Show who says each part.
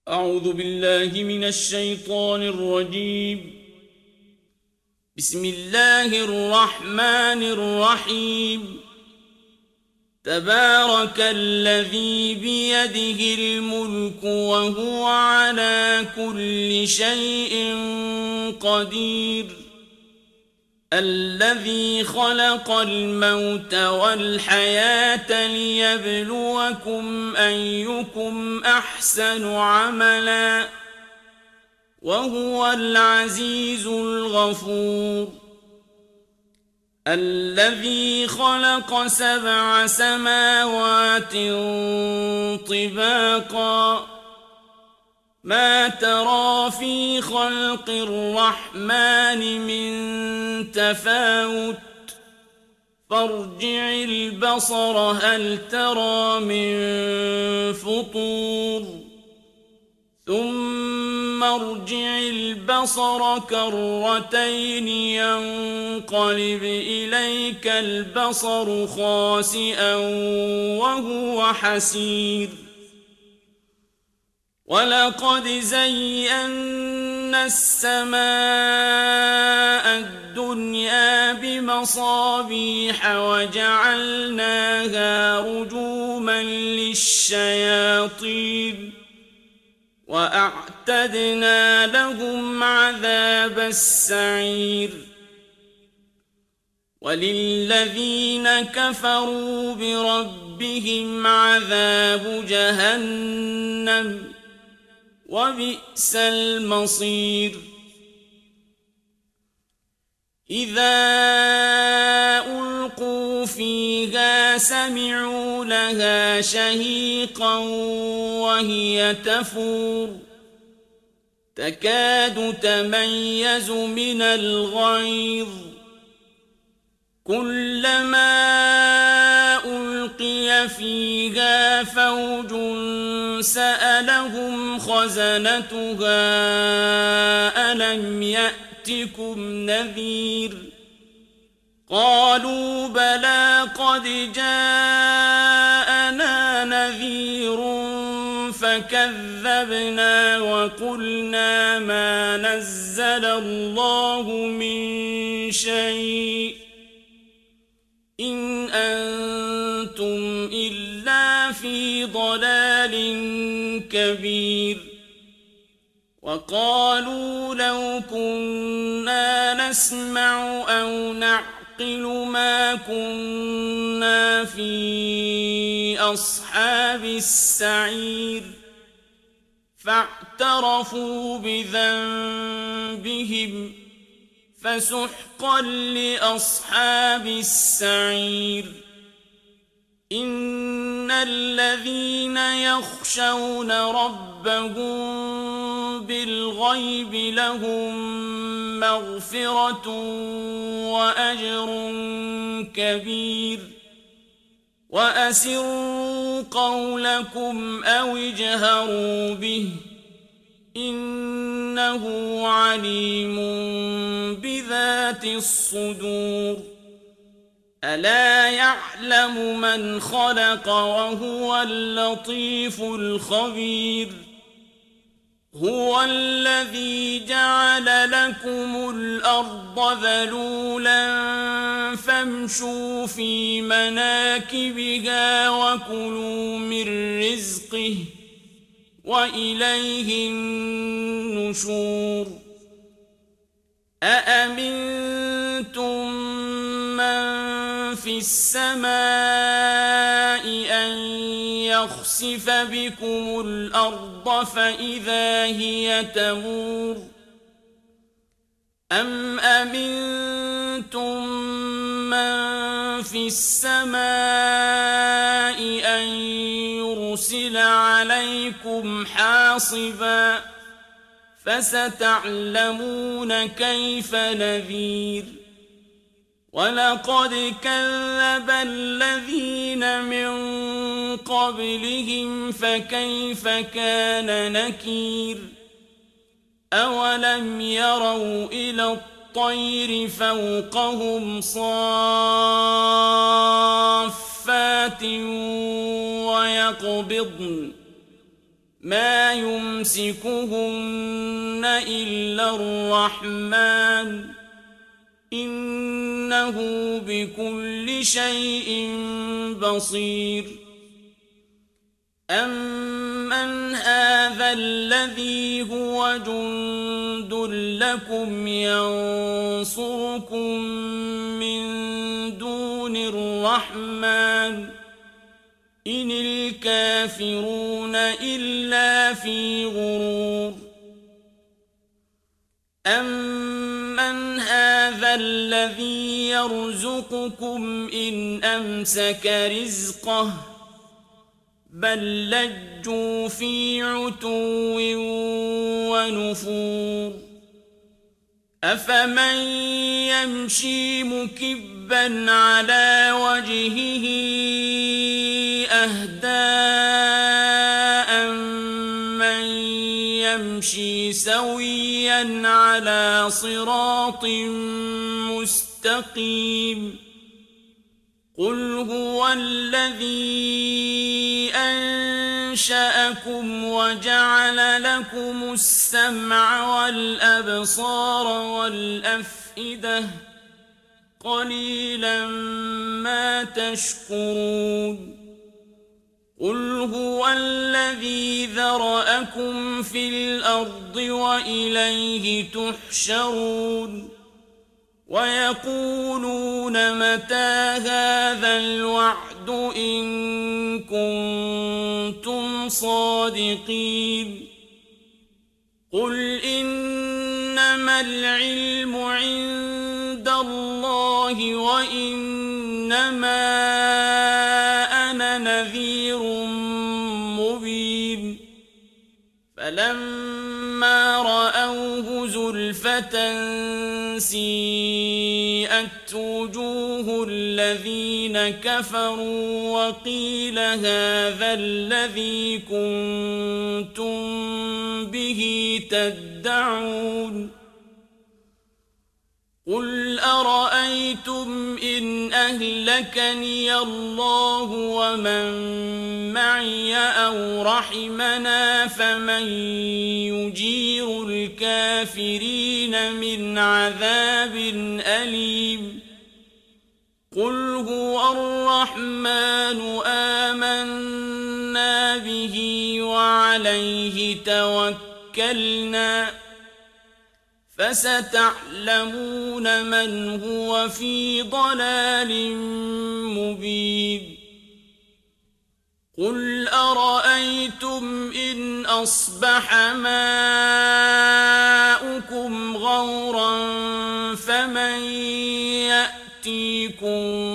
Speaker 1: أعوذ بالله من الشيطان الرجيم. بسم الله الرحمن الرحيم. تبارك الذي بيده الملك وهو على كل شيء قدير. الذي خلق الموت والحياة ليبلوكم أيكم أحسن عملا وهو العزيز الغفور. الذي خلق 7 سماوات طباقا ما ترى في خلق الرحمن من تفاوت فارجع البصر هل ترى من فطور ثم ارجع البصر كرتين ينقلب إليك البصر خاسئا وهو حسير. ولقد زينا السماء الدنيا بمصابيح وجعلناها رجوما للشياطين وأعتدنا لهم عذاب السعير. وللذين كفروا بربهم عذاب جهنم وبئس المصير. إذا ألقوا فيها سمعوا لها شهيقا وهي تفور تكاد تميز من الغيظ كلما ألقي فيها فوج سألهم خزنتها ألم يأتكم نذير قالوا بلى قد جاءنا نذير فكذبنا وقلنا ما نزل الله من شيء إن أنتم إلا في ضلال كبير. وقالوا لو كنا نسمع أو نعقل ما كنا في أصحاب السعير فاعترفوا بذنبهم فسحقا لأصحاب السعير. إن الذين يخشون ربهم بالغيب لهم مغفرة وأجر كبير. وأسروا قولكم أو اجهروا به إنه عليم بذات الصدور. ألا يعلم من خلق وهو اللطيف الخبير. هو الذي جعل لكم الأرض ذلولا فامشوا في مناكبها وكلوا من رزقه وإليه النشور. أأمنتم من في السماء أن يخسف بكم الأرض فإذا هي تمور أم أمنتم من في السماء أن يرسل عليكم حاصبا فستعلمون كيف نذير. ولقد كذب الذين من قبلهم فكيف كان نكير. أولم يروا إلى الطير فوقهم صافات ويقبضن ما يمسكهن إلا الرحمن إنه بكل شيء بصير أمن هذا الذي هو جند لكم ينصركم من دون الرحمن إن الكافرون إلا في غرور أمن هذا الذي يرزقكم إن أمسك رزقه بل لجوا في عتو ونفور أفمن يمشي مكبا على وجهه أهدى من يمشي سويا على صراط مستقيم قل هو الذي أنشأكم وجعل لكم السمع والأبصار والأفئدة قليلا ما تشكرون قل هو الذي ذرأكم في الأرض وإليه تحشرون ويقولون متى هذا الوعد إن كنتم صادقين قل إنما العلم عند الله وإنما أنا نذير مبين فلما رأوه زلفة سيئت وجوه الذين كفروا وقيل هذا الذي كنتم به تدعون قل أرأيتم إن أهلكني الله ومن معي أو رحمنا فمن يجير الكافرين من عذاب أليم قل هو الرحمن آمنا به وعليه توكلنا فستعلمون من هو في ضلال مبين قل أرأيتم إن أصبح ماؤكم غورا فمن يأتيكم